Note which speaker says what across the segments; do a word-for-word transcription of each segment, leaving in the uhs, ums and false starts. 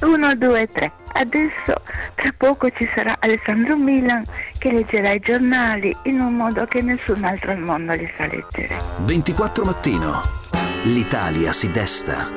Speaker 1: uno, due, tre. Adesso tra poco ci sarà Alessandro Milan che leggerà i giornali in un modo che nessun altro al mondo li sa leggere.
Speaker 2: ventiquattro Mattino. L'Italia si desta.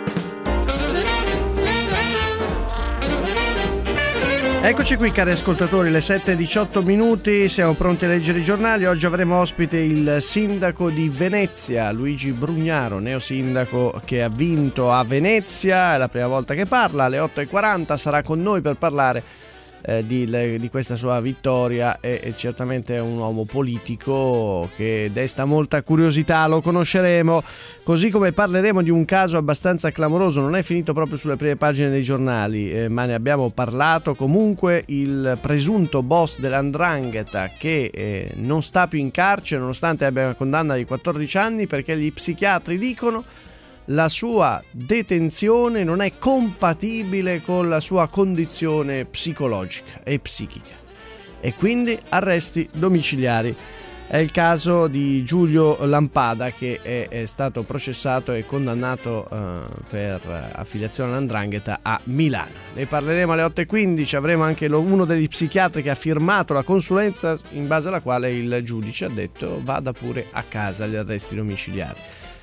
Speaker 3: Eccoci qui cari ascoltatori, le sette e diciotto minuti, siamo pronti a leggere i giornali. Oggi avremo ospite il sindaco di Venezia, Luigi Brugnaro, neosindaco che ha vinto a Venezia, è la prima volta che parla. Alle otto e quaranta sarà con noi per parlare eh, di, le, di questa sua vittoria e, e certamente è un uomo politico che desta molta curiosità, lo conosceremo, così come parleremo di un caso abbastanza clamoroso, non è finito proprio sulle prime pagine dei giornali, eh, ma ne abbiamo parlato. Comunque il presunto boss dell'Andrangheta che eh, non sta più in carcere nonostante abbia una condanna di quattordici anni, perché gli psichiatri dicono la sua detenzione non è compatibile con la sua condizione psicologica e psichica e quindi arresti domiciliari. È il caso di Giulio Lampada che è, è stato processato e condannato uh, per affiliazione all'Andrangheta a Milano. Ne parleremo alle otto e quindici, avremo anche lo, uno degli psichiatri che ha firmato la consulenza in base alla quale il giudice ha detto vada pure a casa agli arresti domiciliari.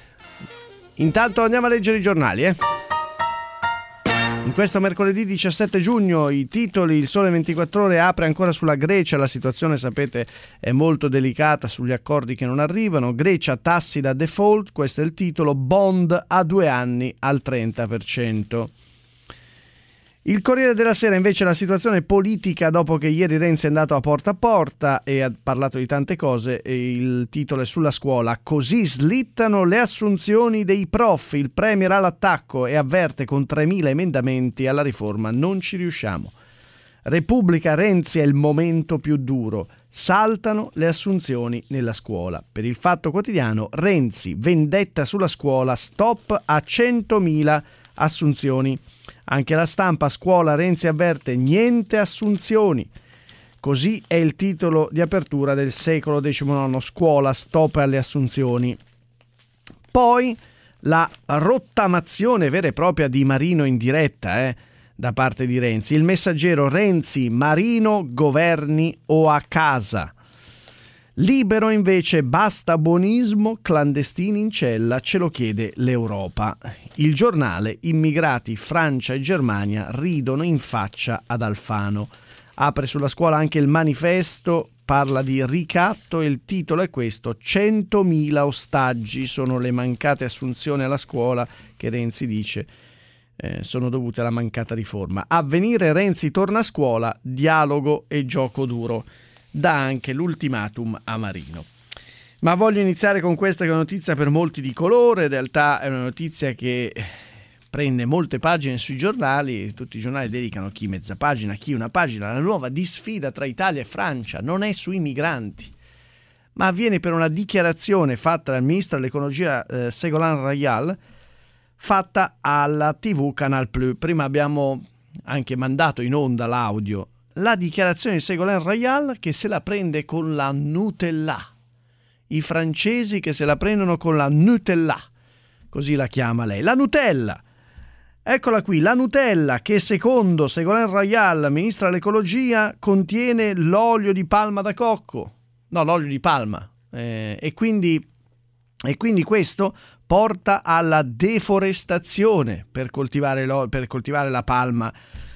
Speaker 3: Intanto andiamo a leggere i giornali, eh? In questo mercoledì diciassette giugno i titoli: Il Sole ventiquattro Ore apre ancora sulla Grecia, la situazione sapete è molto delicata sugli accordi che non arrivano, Grecia tassi da default, questo è il titolo, bond a due anni al trenta per cento. Il Corriere della Sera invece la situazione politica dopo che ieri Renzi è andato a porta a porta e ha parlato di tante cose, e il titolo è sulla scuola: così slittano le assunzioni dei prof, il premier all'attacco e avverte con tremila emendamenti alla riforma non ci riusciamo. Repubblica: Renzi è il momento più duro, saltano le assunzioni nella scuola. Per il Fatto Quotidiano: Renzi, vendetta sulla scuola, stop a centomila assunzioni. Anche La Stampa: scuola, Renzi avverte niente assunzioni. Così è il titolo di apertura del Secolo diciannove, scuola, stop alle assunzioni. Poi la rottamazione vera e propria di Marino in diretta eh, da parte di Renzi. Il Messaggero: Renzi, Marino, governi o a casa. Libero invece: basta buonismo, clandestini in cella, ce lo chiede l'Europa. Il Giornale: immigrati, Francia e Germania ridono in faccia ad Alfano. Apre sulla scuola anche il Manifesto, parla di ricatto e il titolo è questo: centomila ostaggi sono le mancate assunzioni alla scuola che Renzi dice eh, sono dovute alla mancata riforma. Avvenire: Renzi torna a scuola, dialogo e gioco duro. Dà anche l'ultimatum a Marino. Ma voglio iniziare con questa che è una notizia per molti di colore, in realtà è una notizia che prende molte pagine sui giornali, tutti i giornali dedicano chi mezza pagina, chi una pagina. La nuova disfida tra Italia e Francia non è sui migranti, ma avviene per una dichiarazione fatta dal ministro dell'ecologia eh, Ségolène Royal, fatta alla tivù Canal Plus. Prima abbiamo anche mandato in onda l'audio. La dichiarazione di Ségolène Royal che se la prende con la Nutella. I francesi che se la prendono con la Nutella, così la chiama lei. La Nutella. Eccola qui, la Nutella che secondo Ségolène Royal, ministra dell'ecologia, contiene l'olio di palma da cocco. No, l'olio di palma. Eh, e quindi e quindi questo porta alla deforestazione per coltivare, l'olio, per coltivare la palma.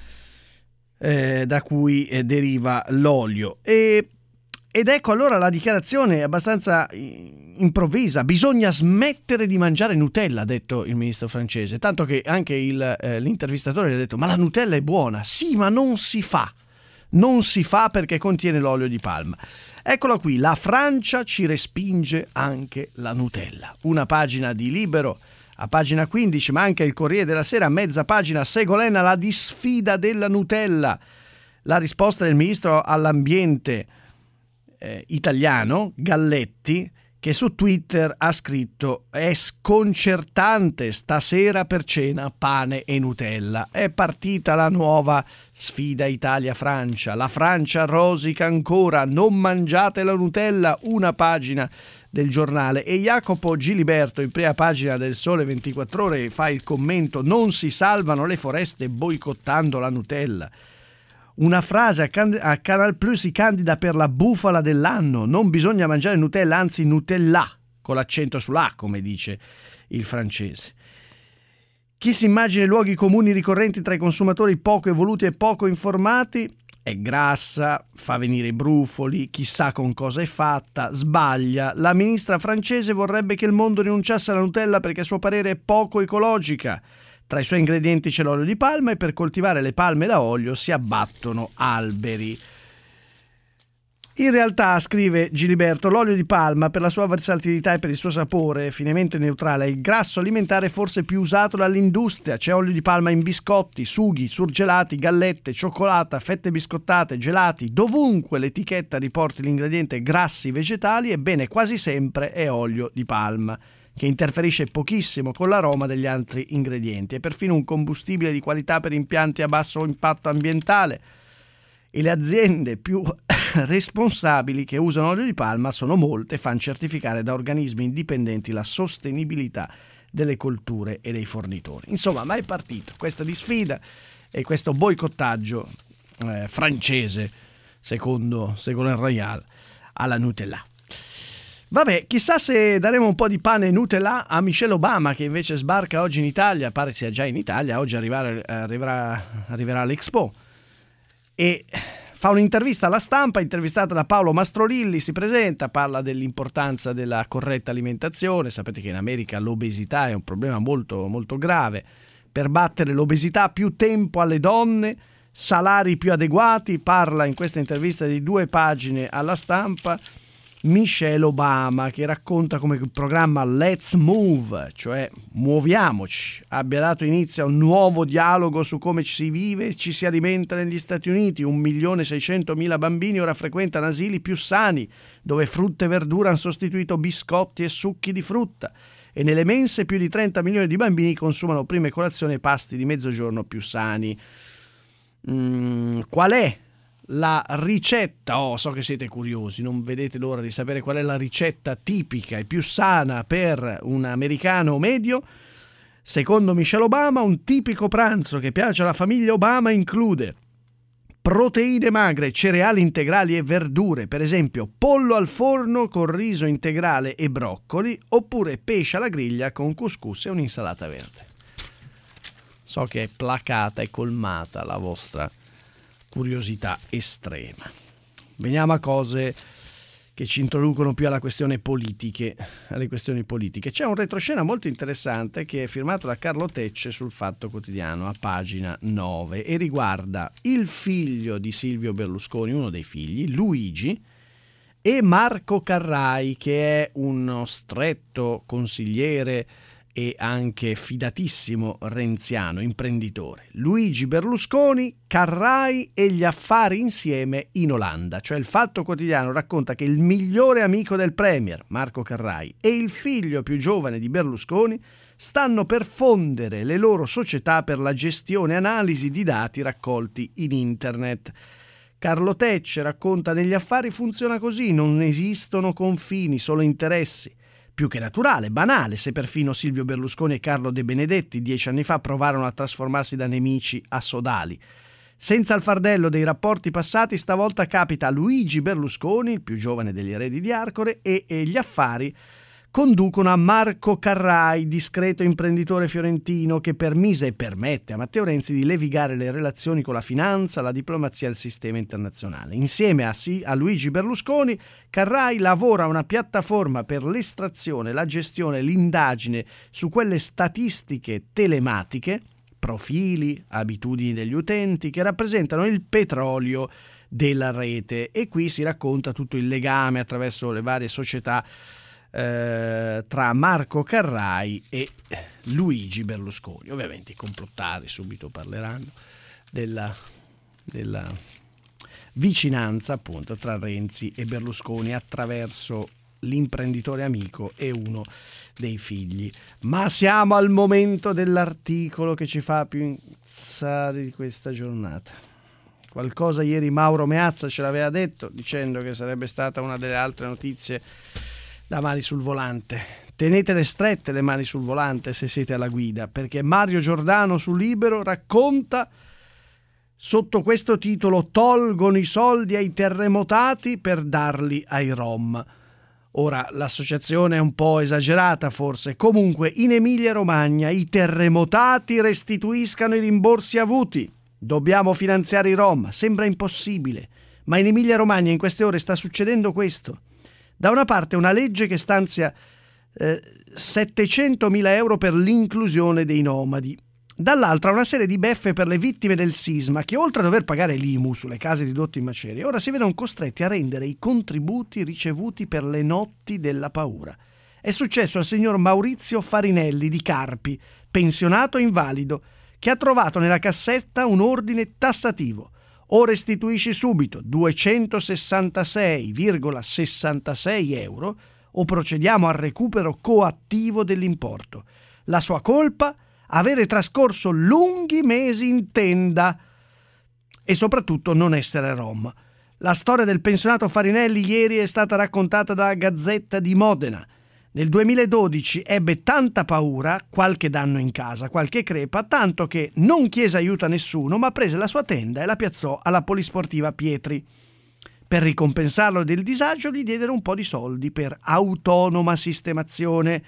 Speaker 3: Eh, da cui eh, deriva l'olio e, ed ecco allora la dichiarazione è abbastanza improvvisa. Bisogna smettere di mangiare Nutella, ha detto il ministro francese, tanto che anche il, eh, l'intervistatore gli ha detto ma la Nutella è buona. Sì, ma non si fa non si fa perché contiene l'olio di palma. Eccolo qui: la Francia ci respinge anche la Nutella. Una pagina di Libero a pagina quindici, ma anche il Corriere della Sera a mezza pagina: Ségolène alla disfida della Nutella. La risposta del ministro all'ambiente eh, italiano Galletti, che su Twitter ha scritto: è sconcertante, stasera per cena pane e Nutella. È partita la nuova sfida Italia-Francia. La Francia rosica ancora, non mangiate la Nutella. Una pagina del giornale. E Jacopo Giliberto in prima pagina del Sole ventiquattro Ore fa il commento: non si salvano le foreste boicottando la Nutella. Una frase a, Can- a Canal Plus si candida per la bufala dell'anno: non bisogna mangiare Nutella, anzi Nutella, con l'accento sull'A, come dice il francese. Chi si immagina i luoghi comuni ricorrenti tra i consumatori poco evoluti e poco informati: è grassa, fa venire i brufoli, chissà con cosa è fatta, sbaglia. La ministra francese vorrebbe che il mondo rinunciasse alla Nutella perché a suo parere è poco ecologica. Tra i suoi ingredienti c'è l'olio di palma e per coltivare le palme da olio si abbattono alberi. In realtà, scrive Giliberto, l'olio di palma, per la sua versatilità e per il suo sapore finemente neutrale, è il grasso alimentare forse più usato dall'industria. C'è olio di palma in biscotti, sughi, surgelati, gallette, cioccolata, fette biscottate, gelati. Dovunque l'etichetta riporti l'ingrediente grassi vegetali, ebbene quasi sempre è olio di palma, che interferisce pochissimo con l'aroma degli altri ingredienti. È perfino un combustibile di qualità per impianti a basso impatto ambientale. E le aziende più responsabili che usano olio di palma sono molte e fanno certificare da organismi indipendenti la sostenibilità delle colture e dei fornitori. Insomma, ma è partita questa disfida e questo boicottaggio eh, francese, secondo, secondo il Royal, alla Nutella. Vabbè, chissà se daremo un po' di pane Nutella a Michelle Obama, che invece sbarca oggi in Italia, pare sia già in Italia, oggi arriverà, arriverà, arriverà all'Expo. E fa un'intervista alla stampa, intervistata da Paolo Mastrorilli, si presenta, parla dell'importanza della corretta alimentazione. Sapete che in America l'obesità è un problema molto, molto grave. Per battere l'obesità, più tempo alle donne, salari più adeguati. Parla in questa intervista di due pagine alla stampa Michelle Obama, che racconta come il programma Let's Move, cioè muoviamoci, abbia dato inizio a un nuovo dialogo su come ci si vive e ci si alimenta negli Stati Uniti. un milione seicentomila bambini ora frequentano asili più sani, dove frutta e verdura hanno sostituito biscotti e succhi di frutta, e nelle mense più di trenta milioni di bambini consumano prime colazioni e pasti di mezzogiorno più sani. Mm, qual è la ricetta? Oh, so che siete curiosi, non vedete l'ora di sapere qual è la ricetta tipica e più sana per un americano medio. Secondo Michelle Obama, un tipico pranzo che piace alla famiglia Obama include proteine magre, cereali integrali e verdure, per esempio pollo al forno con riso integrale e broccoli, oppure pesce alla griglia con couscous e un'insalata verde. So che è placata e colmata la vostra curiosità estrema. Veniamo a cose che ci introducono più alla questione politiche, alle questioni politiche. C'è un retroscena molto interessante che è firmato da Carlo Tecce sul Fatto Quotidiano a pagina nove e riguarda il figlio di Silvio Berlusconi, uno dei figli, Luigi, e Marco Carrai, che è uno stretto consigliere e anche fidatissimo renziano, imprenditore. Luigi Berlusconi, Carrai e gli affari insieme in Olanda. Cioè il Fatto Quotidiano racconta che il migliore amico del premier, Marco Carrai, e il figlio più giovane di Berlusconi stanno per fondere le loro società per la gestione e analisi di dati raccolti in internet. Carlo Tecce racconta: negli affari funziona così, non esistono confini, solo interessi. Più che naturale, banale, se perfino Silvio Berlusconi e Carlo De Benedetti dieci anni fa provarono a trasformarsi da nemici a sodali. Senza il fardello dei rapporti passati, stavolta capita a Luigi Berlusconi, il più giovane degli eredi di Arcore, e, e gli affari conducono a Marco Carrai, discreto imprenditore fiorentino che permise e permette a Matteo Renzi di levigare le relazioni con la finanza, la diplomazia e il sistema internazionale. Insieme a, sì, a Luigi Berlusconi, Carrai lavora a una piattaforma per l'estrazione, la gestione e l'indagine su quelle statistiche telematiche, profili, abitudini degli utenti, che rappresentano il petrolio della rete. E qui si racconta tutto il legame attraverso le varie società Eh, tra Marco Carrai e Luigi Berlusconi. Ovviamente i complottari subito parleranno della, della vicinanza appunto tra Renzi e Berlusconi attraverso l'imprenditore amico e uno dei figli. Ma siamo al momento dell'articolo che ci fa più incazzare di questa giornata. Qualcosa ieri Mauro Meazza ce l'aveva detto, dicendo che sarebbe stata una delle altre notizie da mani sul volante. Tenetele strette le mani sul volante se siete alla guida, perché Mario Giordano su Libero racconta sotto questo titolo: tolgono i soldi ai terremotati per darli ai Rom. Ora, l'associazione è un po' esagerata forse, comunque in Emilia-Romagna i terremotati restituiscano i rimborsi avuti. Dobbiamo finanziare i Rom, sembra impossibile, ma in Emilia-Romagna in queste ore sta succedendo questo. Da una parte una legge che stanzia eh, settecentomila euro per l'inclusione dei nomadi, dall'altra una serie di beffe per le vittime del sisma che, oltre a dover pagare l'I M U sulle case ridotte in macerie, ora si vedono costretti a rendere i contributi ricevuti per le notti della paura. È successo al signor Maurizio Farinelli di Carpi, pensionato invalido, che ha trovato nella cassetta un ordine tassativo: o restituisci subito duecentosessantasei virgola sessantasei euro o procediamo al recupero coattivo dell'importo. La sua colpa? Avere trascorso lunghi mesi in tenda e soprattutto non essere rom. La storia del pensionato Farinelli ieri è stata raccontata dalla Gazzetta di Modena. Nel duemiladodici ebbe tanta paura, qualche danno in casa, qualche crepa, tanto che non chiese aiuto a nessuno, ma prese la sua tenda e la piazzò alla polisportiva Pietri. Per ricompensarlo del disagio gli diedero un po' di soldi per autonoma sistemazione.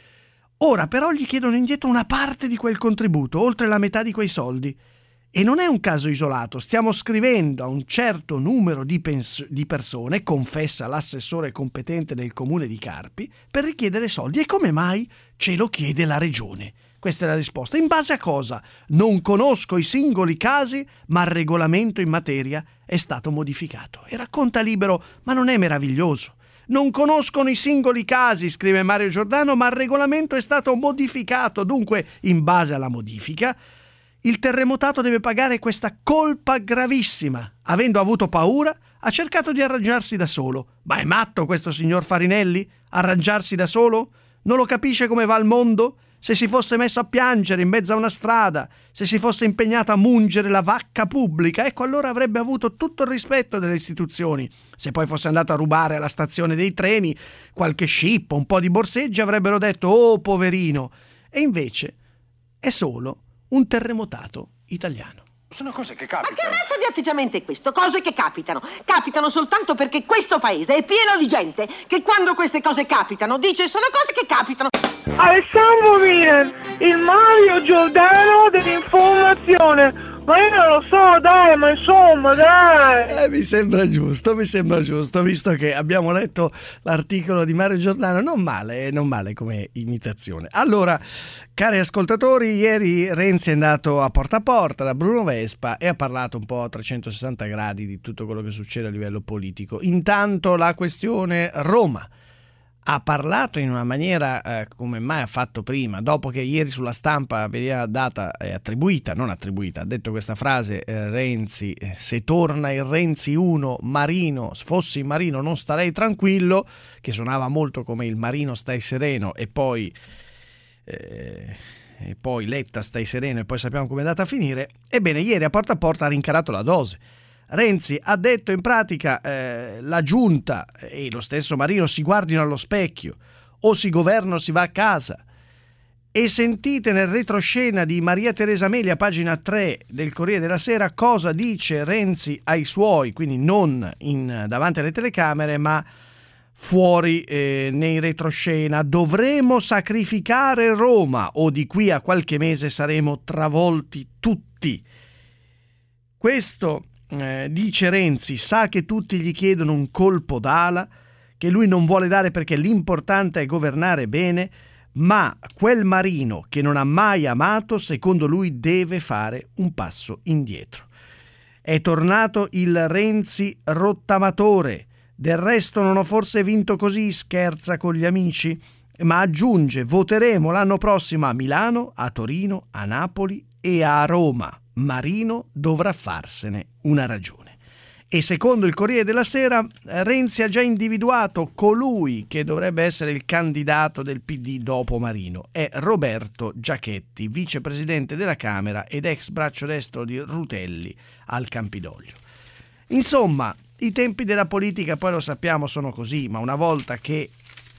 Speaker 3: Ora però gli chiedono indietro una parte di quel contributo, oltre la metà di quei soldi. E non è un caso isolato, stiamo scrivendo a un certo numero di, pens- di persone, confessa l'assessore competente del comune di Carpi, per richiedere soldi. E come mai? Ce lo chiede la regione. Questa è la risposta. In base a cosa? Non conosco i singoli casi, ma il regolamento in materia è stato modificato. E racconta Libero, ma non è meraviglioso? Non conoscono i singoli casi, scrive Mario Giordano, ma il regolamento è stato modificato. Dunque, in base alla modifica, il terremotato deve pagare questa colpa gravissima. Avendo avuto paura, ha cercato di arrangiarsi da solo. Ma è matto questo signor Farinelli? Arrangiarsi da solo? Non lo capisce come va il mondo? Se si fosse messo a piangere in mezzo a una strada, se si fosse impegnato a mungere la vacca pubblica, ecco allora avrebbe avuto tutto il rispetto delle istituzioni. Se poi fosse andato a rubare alla stazione dei treni qualche scippo, un po' di borseggi, avrebbero detto «Oh, poverino!» E invece è solo un terremotato italiano.
Speaker 4: Sono cose che capitano.
Speaker 5: Ma che razza di atteggiamento è questo? Cose che capitano. Capitano soltanto perché questo paese è pieno di gente che quando queste cose capitano dice sono cose che capitano.
Speaker 6: Alessandro Milan, il Mario Giordano dell'informazione. Ma io non lo so, dai, ma insomma, dai.
Speaker 3: Eh, mi sembra giusto, mi sembra giusto, visto che abbiamo letto l'articolo di Mario Giordano. Non male, non male come imitazione. Allora, cari ascoltatori, ieri Renzi è andato a Porta a Porta da Bruno Vespa e ha parlato un po' a trecentosessanta gradi di tutto quello che succede a livello politico. Intanto la questione Roma. Ha parlato in una maniera eh, come mai ha fatto prima, dopo che ieri sulla Stampa veniva data e eh, attribuita, non attribuita, ha detto questa frase eh, Renzi, eh, se torna il Renzi uno, Marino, fossi Marino non starei tranquillo, che suonava molto come il Marino stai sereno e poi, eh, e poi Letta stai sereno e poi sappiamo come è andata a finire. Ebbene, ieri a Porta a Porta ha rincarato la dose. Renzi ha detto in pratica eh, la giunta e lo stesso Marino si guardino allo specchio, o si governa o si va a casa. E sentite nel retroscena di Maria Teresa Meli a pagina tre del Corriere della Sera cosa dice Renzi ai suoi, quindi non in, davanti alle telecamere ma fuori eh, nei retroscena. Dovremo sacrificare Roma o di qui a qualche mese saremo travolti tutti. Questo Eh, dice Renzi, sa che tutti gli chiedono un colpo d'ala, che lui non vuole dare perché l'importante è governare bene, ma quel Marino che non ha mai amato, secondo lui deve fare un passo indietro. È tornato il Renzi rottamatore, del resto non ho forse vinto così, scherza con gli amici, ma aggiunge, voteremo l'anno prossimo a Milano, a Torino, a Napoli e a Roma. Marino dovrà farsene una ragione. E secondo il Corriere della Sera, Renzi ha già individuato colui che dovrebbe essere il candidato del P D dopo Marino. È Roberto Giachetti, vicepresidente della Camera ed ex braccio destro di Rutelli al Campidoglio. Insomma, i tempi della politica poi lo sappiamo sono così, ma una volta che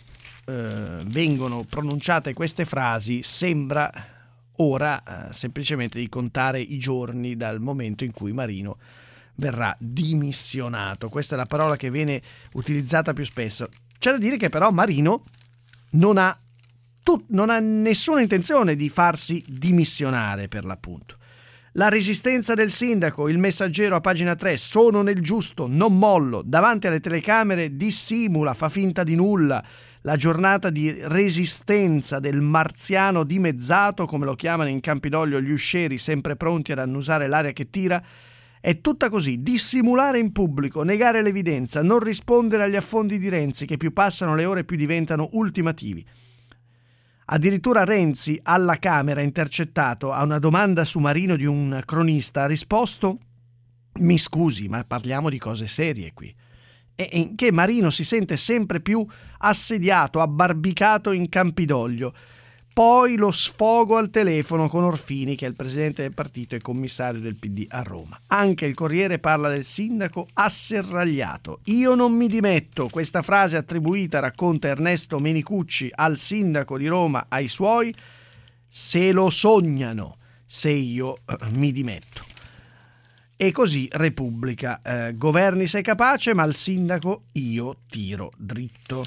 Speaker 3: eh, vengono pronunciate queste frasi sembra ora eh, semplicemente di contare i giorni dal momento in cui Marino verrà dimissionato. Questa è la parola che viene utilizzata più spesso. C'è da dire che però Marino non ha, tut- non ha nessuna intenzione di farsi dimissionare, per l'appunto. La resistenza del sindaco, il Messaggero a pagina tre, sono nel giusto, non mollo, davanti alle telecamere dissimula, fa finta di nulla. La giornata di resistenza del marziano dimezzato, come lo chiamano in Campidoglio gli uscieri sempre pronti ad annusare l'aria che tira, è tutta così: dissimulare in pubblico, negare l'evidenza, non rispondere agli affondi di Renzi che più passano le ore più diventano ultimativi. Addirittura Renzi alla Camera, intercettato a una domanda su Marino di un cronista, ha risposto: mi scusi, ma parliamo di cose serie qui. E in che Marino si sente sempre più assediato, abbarbicato in Campidoglio. Poi lo sfogo al telefono con Orfini, che è il presidente del partito e commissario del P D a Roma. Anche il Corriere parla del sindaco asserragliato. Io non mi dimetto. Questa frase attribuita, racconta Ernesto Menicucci, al sindaco di Roma, ai suoi, se lo sognano se io eh, mi dimetto. E così Repubblica, eh, governi sei capace, ma al sindaco io tiro dritto.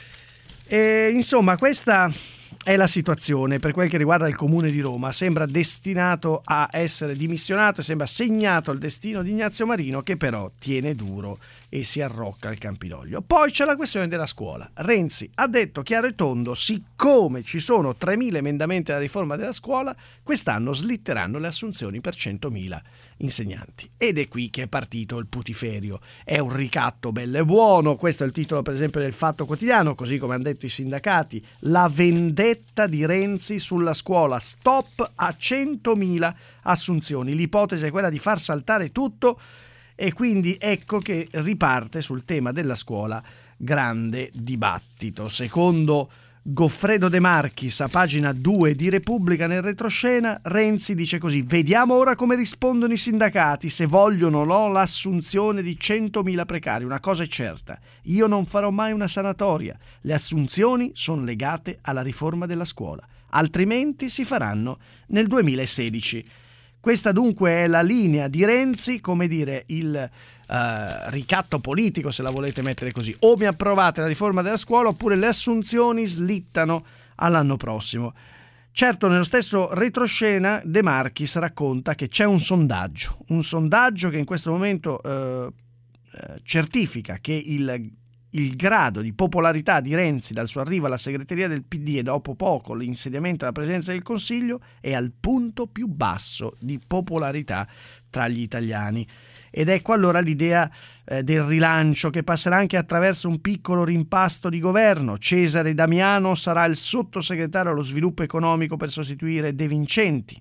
Speaker 3: E, insomma, questa è la situazione per quel che riguarda il Comune di Roma. Sembra destinato a essere dimissionato e sembra segnato il destino di Ignazio Marino, che però tiene duro e si arrocca al Campidoglio. Poi c'è la questione della scuola. Renzi ha detto chiaro e tondo: siccome ci sono tremila emendamenti alla riforma della scuola, quest'anno slitteranno le assunzioni per centomila insegnanti. Ed è qui che è partito il putiferio. È un ricatto bello e buono. Questo è il titolo, per esempio, del Fatto Quotidiano, così come hanno detto i sindacati: la vendetta di Renzi sulla scuola, stop a centomila assunzioni. L'ipotesi è quella di far saltare tutto, e quindi ecco che riparte sul tema della scuola grande dibattito. Secondo Goffredo De Marchis, a pagina due di Repubblica, nel retroscena, Renzi dice così: vediamo ora come rispondono i sindacati, se vogliono o no l'assunzione di centomila precari. Una cosa è certa: io non farò mai una sanatoria. Le assunzioni sono legate alla riforma della scuola, altrimenti si faranno nel duemilasedici. Questa dunque è la linea di Renzi, come dire, il uh, ricatto politico, se la volete mettere così. O mi approvate la riforma della scuola, oppure le assunzioni slittano all'anno prossimo. Certo, nello stesso retroscena De Marchis racconta che c'è un sondaggio, un sondaggio che in questo momento uh, certifica che il Il grado di popolarità di Renzi dal suo arrivo alla segreteria del P D e dopo poco l'insediamento alla presidenza del Consiglio è al punto più basso di popolarità tra gli italiani. Ed ecco allora l'idea eh, del rilancio, che passerà anche attraverso un piccolo rimpasto di governo. Cesare Damiano sarà il sottosegretario allo sviluppo economico per sostituire De Vincenti.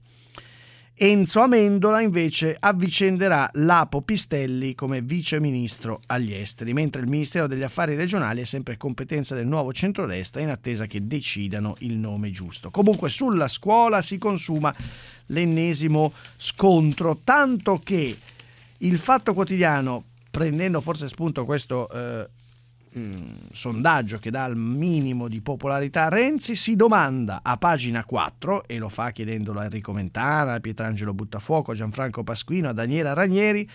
Speaker 3: Enzo Amendola invece avvicenderà Lapo Pistelli come vice ministro agli esteri, mentre il Ministero degli Affari Regionali è sempre competenza del nuovo centrodestra, in attesa che decidano il nome giusto. Comunque sulla scuola si consuma l'ennesimo scontro, tanto che il Fatto Quotidiano, prendendo forse spunto questo eh, mh, sondaggio che dà il minimo di popolarità a Renzi, si domanda a pagina quattro, e lo fa chiedendolo a Enrico Mentana, a Pietrangelo Buttafuoco, a Gianfranco Pasquino, a Daniela Ranieri: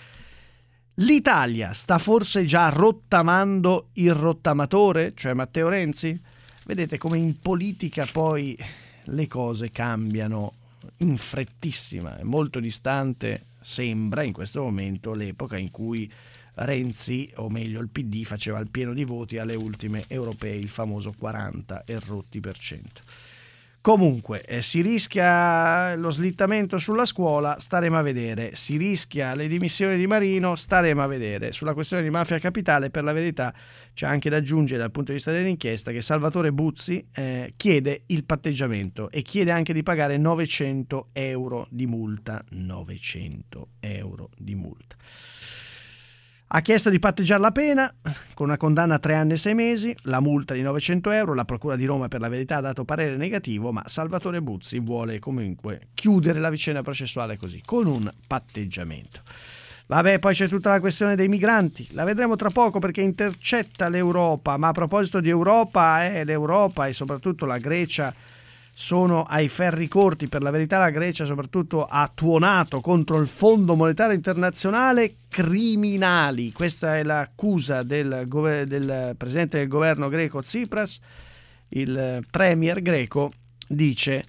Speaker 3: l'Italia sta forse già rottamando il rottamatore, cioè Matteo Renzi? Vedete come in politica poi le cose cambiano in frettissima. È molto distante, sembra in questo momento, l'epoca in cui Renzi, o meglio il P D, faceva il pieno di voti alle ultime europee, il famoso quaranta e rotti per cento. Comunque eh, si rischia lo slittamento sulla scuola, staremo a vedere. Si rischia le dimissioni di Marino, staremo a vedere. Sulla questione di Mafia Capitale, per la verità, c'è anche da aggiungere dal punto di vista dell'inchiesta che Salvatore Buzzi eh, chiede il patteggiamento e chiede anche di pagare novecento euro di multa. novecento euro di multa. Ha chiesto di patteggiare la pena con una condanna a tre anni e sei mesi, la multa di novecento euro. La Procura di Roma, per la verità, ha dato parere negativo, ma Salvatore Buzzi vuole comunque chiudere la vicenda processuale così, con un patteggiamento. Vabbè, poi c'è tutta la questione dei migranti, la vedremo tra poco perché intercetta l'Europa, ma a proposito di Europa, eh, l'Europa e soprattutto la Grecia sono ai ferri corti. Per la verità la Grecia soprattutto ha tuonato contro il Fondo Monetario Internazionale criminali. Questa è l'accusa del, gover- del presidente del governo greco Tsipras. Il premier greco dice: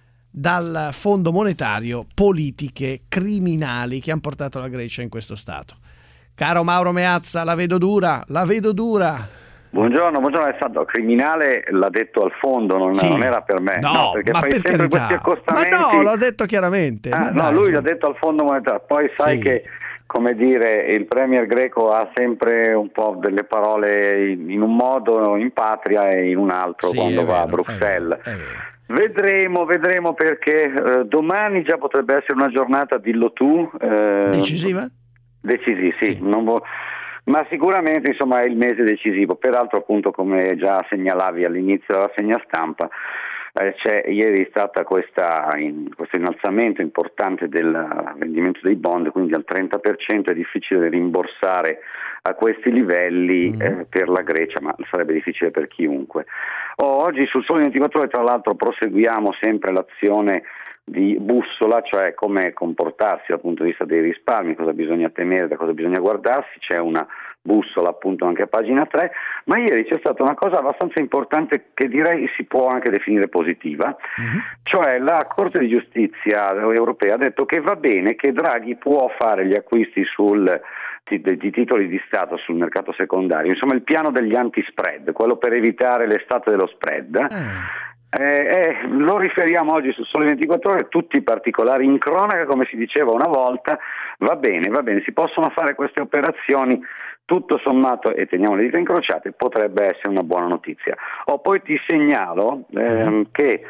Speaker 3: dal Fondo Monetario politiche criminali che hanno portato la Grecia in questo stato. Caro Mauro Meazza, la vedo dura, la vedo dura.
Speaker 4: Buongiorno, buongiorno Alessandro. Criminale l'ha detto al fondo, non,
Speaker 3: sì.
Speaker 4: non era per me.
Speaker 3: No,
Speaker 4: no perché
Speaker 3: ma
Speaker 4: fai
Speaker 3: per
Speaker 4: sempre
Speaker 3: carità.
Speaker 4: questi accostamenti.
Speaker 3: Ma no, l'ho detto chiaramente.
Speaker 4: Ah,
Speaker 3: ma
Speaker 4: no,
Speaker 3: dai,
Speaker 4: lui
Speaker 3: sì.
Speaker 4: l'ha detto al Fondo Monetario. Poi sai
Speaker 3: sì.
Speaker 4: che, come dire, il premier greco ha sempre un po' delle parole in un modo in patria e in un altro
Speaker 3: sì,
Speaker 4: quando va
Speaker 3: vero,
Speaker 4: a Bruxelles.
Speaker 3: È vero, è vero.
Speaker 4: Vedremo, vedremo perché eh, domani già potrebbe essere una giornata, dillo tu. Eh,
Speaker 3: Decisiva?
Speaker 4: Decisiva, sì.
Speaker 3: sì.
Speaker 4: Non vo- ma sicuramente insomma è il mese decisivo. Peraltro, appunto, come già segnalavi all'inizio della rassegna stampa, eh, c'è ieri è stata questa in, questo innalzamento importante del rendimento dei bond, quindi al trenta per cento. È difficile rimborsare a questi livelli mm. eh, per la Grecia, ma sarebbe difficile per chiunque. Oh, oggi sul Sole ventiquattro Ore tra l'altro proseguiamo sempre l'azione di bussola, cioè come comportarsi dal punto di vista dei risparmi, cosa bisogna temere, da cosa bisogna guardarsi. C'è una bussola appunto anche a pagina tre, ma ieri c'è stata una cosa abbastanza importante che direi si può anche definire positiva, mm-hmm. cioè la Corte di Giustizia europea ha detto che va bene che Draghi può fare gli acquisti sul di titoli di Stato sul mercato secondario, insomma il piano degli anti-spread, quello per evitare l'estate dello spread. Eh, eh, lo riferiamo oggi su Sole ventiquattro Ore, tutti i particolari in cronaca, come si diceva una volta. Va bene, va bene, si possono fare queste operazioni, tutto sommato, e teniamo le dita incrociate, potrebbe essere una buona notizia. Oh, poi ti segnalo ehm, che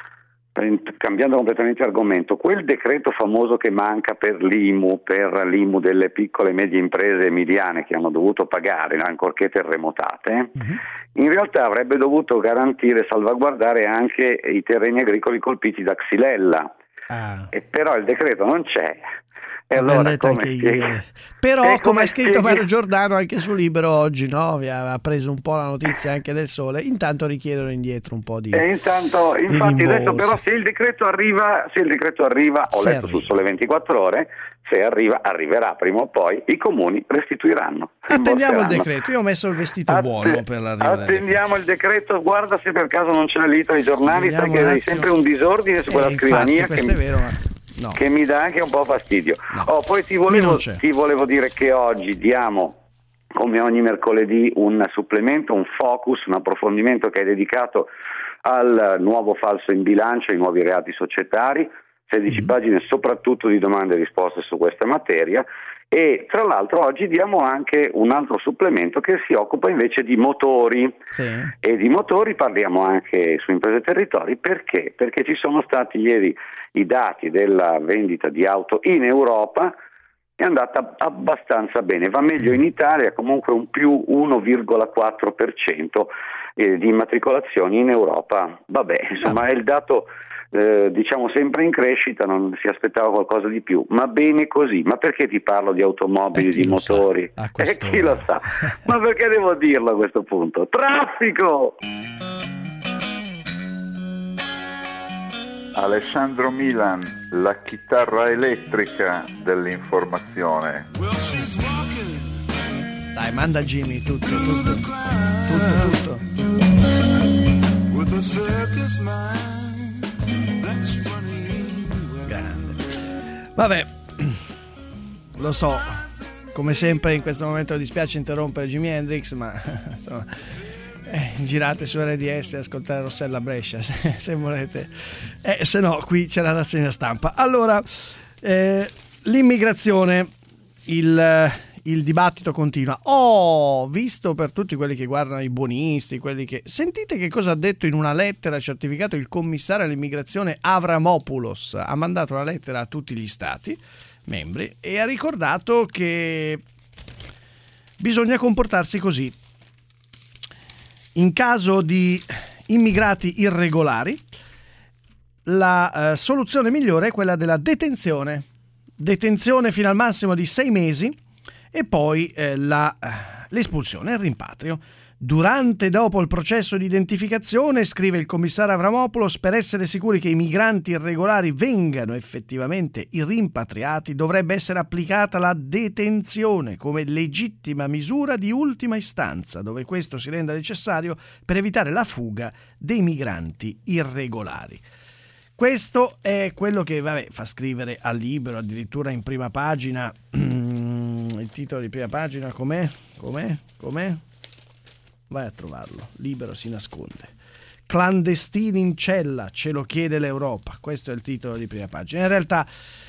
Speaker 4: cambiando completamente argomento, quel decreto famoso che manca per l'I M U, per l'I M U delle piccole e medie imprese mediane che hanno dovuto pagare ancorché terremotate, uh-huh. in realtà avrebbe dovuto garantire e salvaguardare anche i terreni agricoli colpiti da Xylella, ah. e però il decreto non c'è. E allora, come spieghi...
Speaker 3: Però come, come ha scritto
Speaker 4: spieghi...
Speaker 3: Mario Giordano anche su Libero oggi, no? Vi ha preso un po' la notizia anche del Sole, intanto richiedono indietro un po' di
Speaker 4: e intanto
Speaker 3: di
Speaker 4: infatti
Speaker 3: rimborsi.
Speaker 4: Adesso però se il decreto arriva se il decreto arriva ho
Speaker 3: se
Speaker 4: letto
Speaker 3: arriva.
Speaker 4: su Sole ventiquattro Ore, se arriva arriverà prima o poi, i comuni restituiranno,
Speaker 3: attendiamo il decreto. Io ho messo il vestito Att- buono per l'arrivo
Speaker 4: attendiamo il decreto. Guarda se per caso non c'è lì tra i giornali, sai che hai sempre un disordine su
Speaker 3: eh,
Speaker 4: quella
Speaker 3: infatti,
Speaker 4: scrivania
Speaker 3: questo
Speaker 4: che
Speaker 3: è vero, ma... No.
Speaker 4: che mi dà anche un po' fastidio.
Speaker 3: No.
Speaker 4: Oh, poi ti volevo, ti volevo dire che oggi diamo, come ogni mercoledì, un supplemento, un focus, un approfondimento che è dedicato al nuovo falso in bilancio, ai nuovi reati societari, sedici mm. pagine soprattutto di domande e risposte su questa materia. E tra l'altro oggi diamo anche un altro supplemento che si occupa invece di motori,
Speaker 3: sì.
Speaker 4: e di motori parliamo anche su Imprese e Territori. Perché? Perché ci sono stati ieri i dati della vendita di auto in Europa, è andata abbastanza bene, va meglio in Italia, comunque un più uno virgola quattro per cento eh, di immatricolazioni in Europa. Vabbè, insomma, è il dato Eh, diciamo sempre in crescita, non si aspettava qualcosa di più, ma bene così. Ma perché ti parlo di automobili, di motori? E eh, chi lo sa? Ma perché devo dirlo a questo punto? Traffico!
Speaker 7: Alessandro Milan, la chitarra elettrica dell'informazione.
Speaker 3: Dai, manda Jimmy tutto, tutto, tutto, tutto. Grande. Vabbè, lo so, come sempre in questo momento dispiace interrompere Jimi Hendrix, ma insomma, eh, girate su R D S e ascoltare Rossella Brescia se, se volete, eh, se no qui c'è la rassegna stampa. Allora, eh, l'immigrazione, il... il dibattito continua. Ho visto per tutti quelli che guardano i buonisti, quelli che... Sentite che cosa ha detto in una lettera certificato il commissario all'immigrazione Avramopoulos. Ha mandato una lettera a tutti gli stati membri e ha ricordato che bisogna comportarsi così. In caso di immigrati irregolari, la eh, soluzione migliore è quella della detenzione detenzione fino al massimo di sei mesi e poi eh, la, l'espulsione, il rimpatrio. Durante e dopo il processo di identificazione, scrive il commissario Avramopoulos, per essere sicuri che i migranti irregolari vengano effettivamente rimpatriati, dovrebbe essere applicata la detenzione come legittima misura di ultima istanza, dove questo si renda necessario per evitare la fuga dei migranti irregolari. Questo è quello che vabbè, fa scrivere al Libero, addirittura in prima pagina. Il titolo di prima pagina com'è? Com'è? Com'è? Vai a trovarlo. Libero si nasconde. Clandestini in cella, ce lo chiede l'Europa. Questo è il titolo di prima pagina. In realtà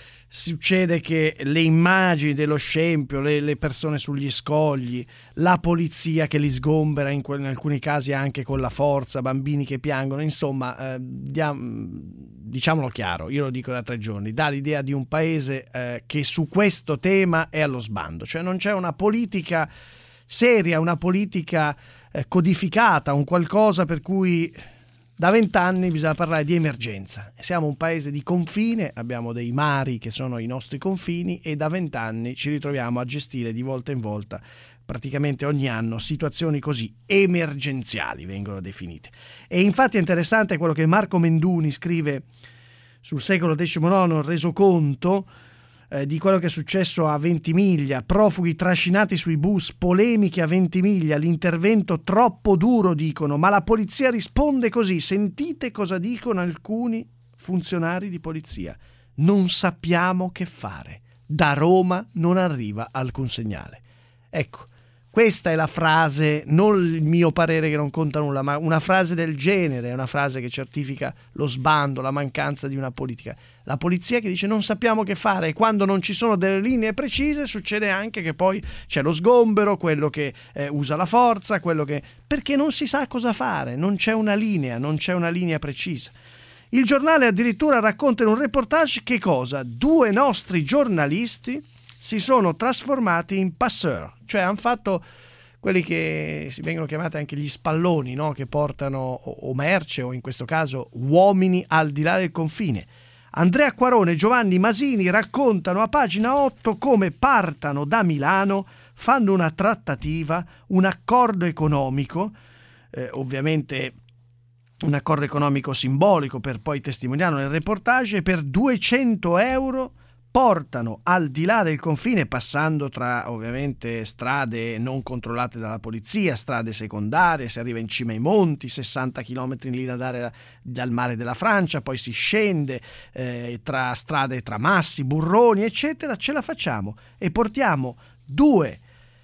Speaker 3: succede che le immagini dello scempio, le, le persone sugli scogli, la polizia che li sgombera in, que- in alcuni casi anche con la forza, bambini che piangono, insomma, eh, diam- diciamolo chiaro, io lo dico da tre giorni, dà l'idea di un paese eh, che su questo tema è allo sbando, cioè non c'è una politica seria, una politica eh, codificata, un qualcosa per cui da vent'anni bisogna parlare di emergenza. Siamo un paese di confine, abbiamo dei mari che sono i nostri confini e da vent'anni ci ritroviamo a gestire di volta in volta, praticamente ogni anno, situazioni così emergenziali vengono definite. E infatti è interessante quello che Marco Menduni scrive sul Secolo diciannove, il resoconto eh, di quello che è successo a Ventimiglia, profughi trascinati sui bus, polemiche a Ventimiglia, l'intervento troppo duro dicono, ma la polizia risponde così, sentite cosa dicono alcuni funzionari di polizia, non sappiamo che fare, da Roma non arriva alcun segnale. Ecco, questa è la frase, non il mio parere che non conta nulla, ma una frase del genere, è una frase che certifica lo sbando, la mancanza di una politica. La polizia che dice non sappiamo che fare e quando non ci sono delle linee precise succede anche che poi c'è lo sgombero, quello che eh, usa la forza, quello che... perché non si sa cosa fare, non c'è una linea, non c'è una linea precisa. Il giornale addirittura racconta in un reportage che cosa? Due nostri giornalisti si sono trasformati in passeur, cioè hanno fatto quelli che si vengono chiamati anche gli spalloni, no? Che portano o merce o in questo caso uomini al di là del confine. Andrea Quarone e Giovanni Masini raccontano a pagina otto come partano da Milano, fanno una trattativa, un accordo economico, eh, ovviamente un accordo economico simbolico per poi testimoniarlo nel reportage, per duecento euro portano al di là del confine, passando tra ovviamente strade non controllate dalla polizia, strade secondarie, si arriva in cima ai monti, sessanta chilometri in linea d'aria dal mare della Francia, poi si scende eh, tra strade tra massi, burroni, eccetera, ce la facciamo e portiamo due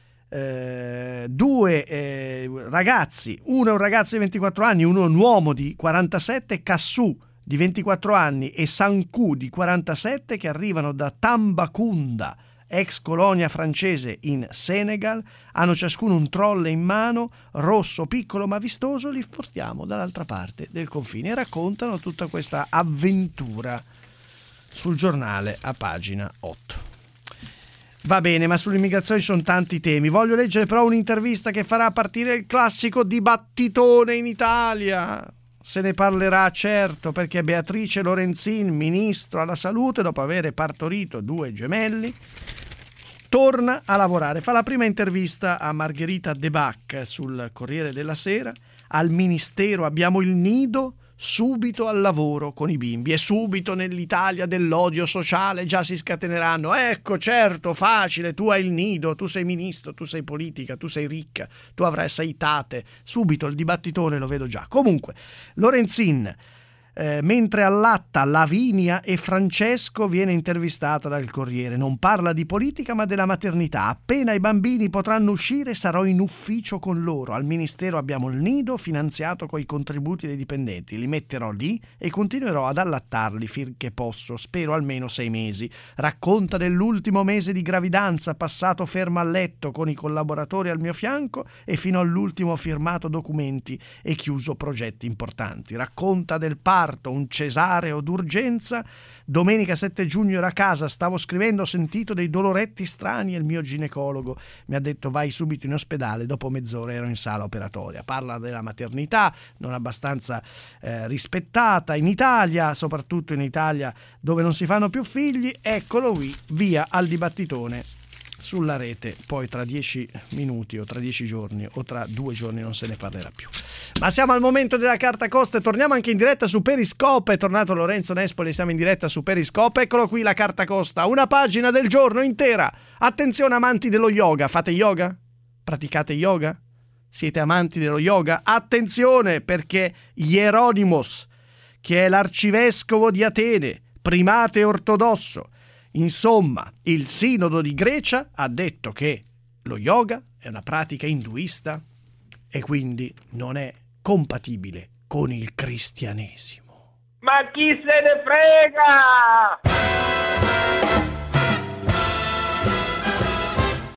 Speaker 3: Eh, due eh, ragazzi, uno è un ragazzo di ventiquattro anni, uno è un uomo di quarantasette, Cassù di ventiquattro anni e Sanku di quarantasette, che arrivano da Tambacounda, ex colonia francese in Senegal, hanno ciascuno un trolle in mano, rosso, piccolo ma vistoso, li portiamo dall'altra parte del confine e raccontano tutta questa avventura sul giornale a pagina otto. Va bene, ma sull'immigrazione ci sono tanti temi. Voglio leggere però un'intervista che farà partire il classico dibattitone in Italia. Se ne parlerà certo, perché Beatrice Lorenzin, ministro alla salute, dopo aver partorito due gemelli, torna a lavorare. Fa la prima intervista a Margherita De Bac sul Corriere della Sera. Al ministero abbiamo il nido, subito al lavoro con i bimbi e subito nell'Italia dell'odio sociale già si scateneranno. Ecco, certo, facile, tu hai il nido, tu sei ministro, tu sei politica, tu sei ricca, tu avrai sei tate. Subito il dibattitone lo vedo già. Comunque, Lorenzin, eh, mentre allatta Lavinia e Francesco, viene intervistata dal Corriere. Non parla di politica ma della maternità. Appena i bambini potranno uscire sarò in ufficio con loro. Al ministero abbiamo il nido finanziato coi contributi dei dipendenti. Li metterò lì e continuerò ad allattarli finché posso, spero almeno sei mesi. Racconta dell'ultimo mese di gravidanza passato ferma a letto con i collaboratori al mio fianco e fino all'ultimo ho firmato documenti e chiuso progetti importanti. Racconta del padre parto, un cesareo d'urgenza. Domenica sette giugno ero a casa, stavo scrivendo, ho sentito dei doloretti strani e il mio ginecologo mi ha detto vai subito in ospedale, dopo mezz'ora ero in sala operatoria. Parla della maternità non abbastanza eh, rispettata in Italia, soprattutto in Italia dove non si fanno più figli. Eccolo qui, via al dibattitone sulla rete, poi tra dieci minuti o tra dieci giorni o tra due giorni non se ne parlerà più. Ma siamo al momento della carta costa e torniamo anche in diretta su Periscope. È tornato Lorenzo Nespoli, siamo in diretta su Periscope. Eccolo qui la carta costa, una pagina del giorno intera. Attenzione amanti dello yoga, fate yoga? Praticate yoga? Siete amanti dello yoga? Attenzione, perché Hieronymos, che è l'arcivescovo di Atene, primate ortodosso, insomma, il sinodo di Grecia ha detto che lo yoga è una pratica induista e quindi non è compatibile con il cristianesimo.
Speaker 6: Ma chi se ne frega?